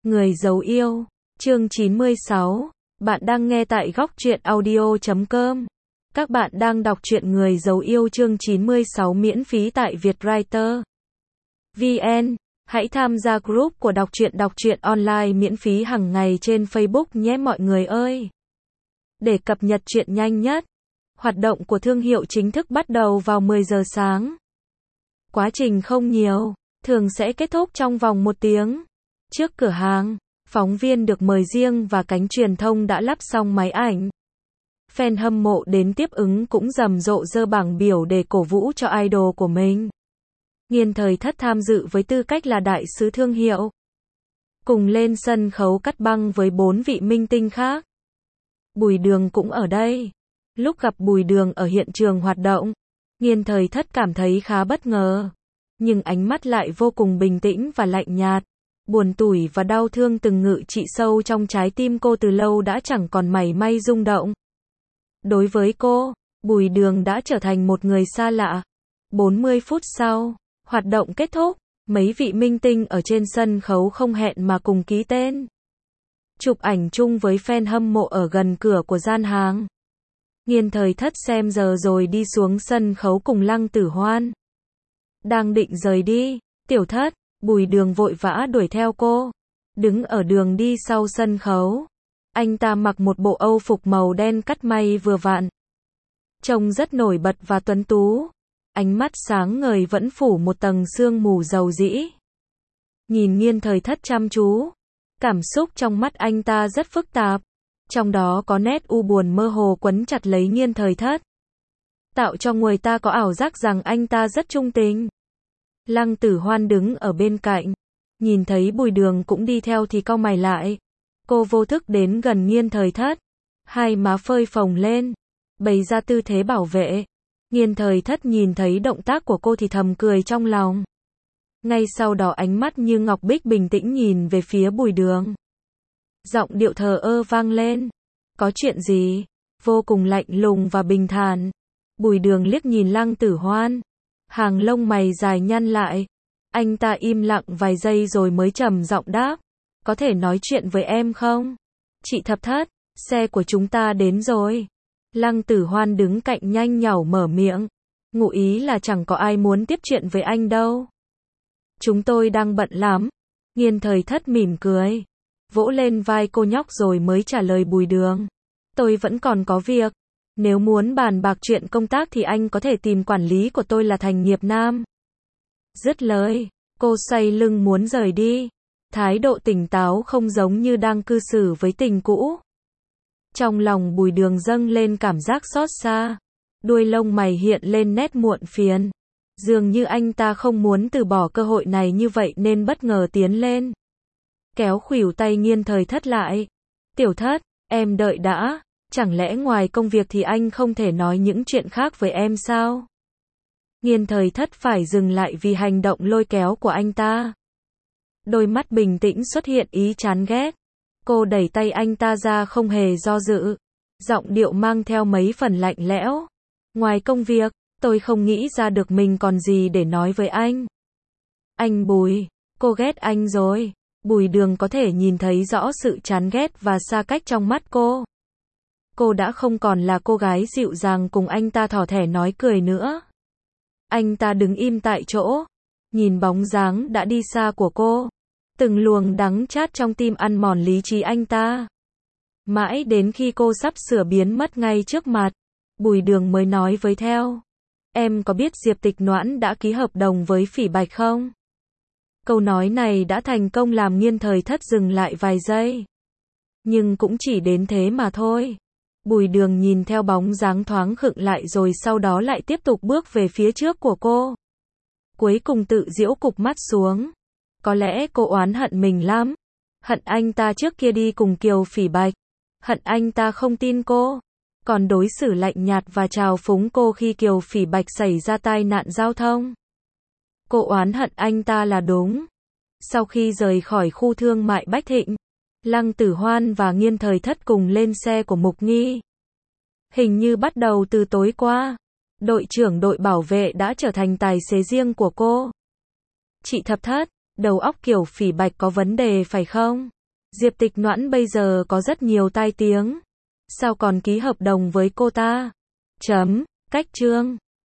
Người giấu yêu, chương 96, bạn đang nghe tại góc truyện audio.com. Các bạn đang đọc truyện Người giấu yêu chương 96 miễn phí tại Vietwriter VN. Hãy tham gia group của đọc truyện online miễn phí hàng ngày trên Facebook nhé mọi người ơi. Để cập nhật truyện nhanh nhất, hoạt động của thương hiệu chính thức bắt đầu vào 10 giờ sáng. Quá trình không nhiều, thường sẽ kết thúc trong vòng 1 tiếng. Trước cửa hàng, phóng viên được mời riêng và cánh truyền thông đã lắp xong máy ảnh. Fan hâm mộ đến tiếp ứng cũng rầm rộ giơ bảng biểu để cổ vũ cho idol của mình. Nghiên Thời Thất tham dự với tư cách là đại sứ thương hiệu. Cùng lên sân khấu cắt băng với 4 vị minh tinh khác. Bùi Đường cũng ở đây. Lúc gặp Bùi Đường ở hiện trường hoạt động, Nghiên Thời Thất cảm thấy khá bất ngờ. Nhưng ánh mắt lại vô cùng bình tĩnh và lạnh nhạt. Buồn tủi và đau thương từng ngự trị sâu trong trái tim cô từ lâu đã chẳng còn mảy may rung động. Đối với cô, Bùi Đường đã trở thành một người xa lạ. 40 phút sau, hoạt động kết thúc, mấy vị minh tinh ở trên sân khấu không hẹn mà cùng ký tên. Chụp ảnh chung với fan hâm mộ ở gần cửa của gian hàng. Nghiên Thời Thất xem giờ rồi đi xuống sân khấu cùng Lăng Tử Hoan. Đang định rời đi, Tiểu Thất, Bùi Đường vội vã đuổi theo cô. Đứng ở đường đi sau sân khấu. Anh ta mặc một bộ âu phục màu đen cắt may vừa vặn. Trông rất nổi bật và tuấn tú. Ánh mắt sáng ngời vẫn phủ một tầng sương mù dầu dĩ. Nhìn Nghiên Thời Thất chăm chú. Cảm xúc trong mắt anh ta rất phức tạp. Trong đó có nét u buồn mơ hồ quấn chặt lấy Nghiên Thời Thất. Tạo cho người ta có ảo giác rằng anh ta rất trung tình. Lăng Tử Hoan đứng ở bên cạnh. Nhìn thấy Bùi Đường cũng đi theo thì cau mày lại. Cô vô thức đến gần Nghiên Thời Thất. Hai má phơi phồng lên. Bày ra tư thế bảo vệ. Nghiên Thời Thất nhìn thấy động tác của cô thì thầm cười trong lòng. Ngay sau đó ánh mắt như ngọc bích bình tĩnh nhìn về phía Bùi Đường. Giọng điệu thờ ơ vang lên. Có chuyện gì? Vô cùng lạnh lùng và bình thản. Bùi Đường liếc nhìn Lăng Tử Hoan. Hàng lông mày dài nhăn lại. Anh ta im lặng vài giây rồi mới trầm giọng đáp. Có thể nói chuyện với em không? Chị Thập Thất, xe của chúng ta đến rồi. Lăng Tử Hoan đứng cạnh nhanh nhảu mở miệng. Ngụ ý là chẳng có ai muốn tiếp chuyện với anh đâu. Chúng tôi đang bận lắm. Nghiên Thời Thất mỉm cười. Vỗ lên vai cô nhóc rồi mới trả lời Bùi Đường. Tôi vẫn còn có việc. Nếu muốn bàn bạc chuyện công tác thì anh có thể tìm quản lý của tôi là Thành Nghiệp Nam. Dứt lời, cô xoay lưng muốn rời đi. Thái độ tỉnh táo không giống như đang cư xử với tình cũ. Trong lòng Bùi Đường dâng lên cảm giác xót xa. Đuôi lông mày hiện lên nét muộn phiền. Dường như anh ta không muốn từ bỏ cơ hội này như vậy nên bất ngờ tiến lên. Kéo khuỷu tay Nghiên Thời Thất lại. Tiểu Thất, em đợi đã. Chẳng lẽ ngoài công việc thì anh không thể nói những chuyện khác với em sao? Nghiên Thời Thất phải dừng lại vì hành động lôi kéo của anh ta. Đôi mắt bình tĩnh xuất hiện ý chán ghét. Cô đẩy tay anh ta ra không hề do dự. Giọng điệu mang theo mấy phần lạnh lẽo. Ngoài công việc, tôi không nghĩ ra được mình còn gì để nói với anh. Anh Bùi, cô ghét anh rồi. Bùi Đường có thể nhìn thấy rõ sự chán ghét và xa cách trong mắt cô. Cô đã không còn là cô gái dịu dàng cùng anh ta thỏ thẻ nói cười nữa. Anh ta đứng im tại chỗ. Nhìn bóng dáng đã đi xa của cô. Từng luồng đắng chát trong tim ăn mòn lý trí anh ta. Mãi đến khi cô sắp sửa biến mất ngay trước mặt. Bùi Đường mới nói với theo. Em có biết Diệp Tịch Noãn đã ký hợp đồng với Phỉ Bạch không? Câu nói này đã thành công làm Nghiên Thời Thất dừng lại vài giây. Nhưng cũng chỉ đến thế mà thôi. Bùi Đường nhìn theo bóng dáng thoáng khựng lại rồi sau đó lại tiếp tục bước về phía trước của cô. Cuối cùng tự giễu cụp mắt xuống. Có lẽ cô oán hận mình lắm. Hận anh ta trước kia đi cùng Kiều Phỉ Bạch. Hận anh ta không tin cô. Còn đối xử lạnh nhạt và trào phúng cô khi Kiều Phỉ Bạch xảy ra tai nạn giao thông. Cô oán hận anh ta là đúng. Sau khi rời khỏi khu thương mại Bách Thịnh, Lăng Tử Hoan và Nghiên Thời Thất cùng lên xe của Mục Nghi. Hình như bắt đầu từ tối qua, đội trưởng đội bảo vệ đã trở thành tài xế riêng của cô. Chị Thập Thất, đầu óc Kiều Phỉ Bạch có vấn đề phải không? Diệp Tịch Noãn bây giờ có rất nhiều tai tiếng. Sao còn ký hợp đồng với cô ta? Cách chương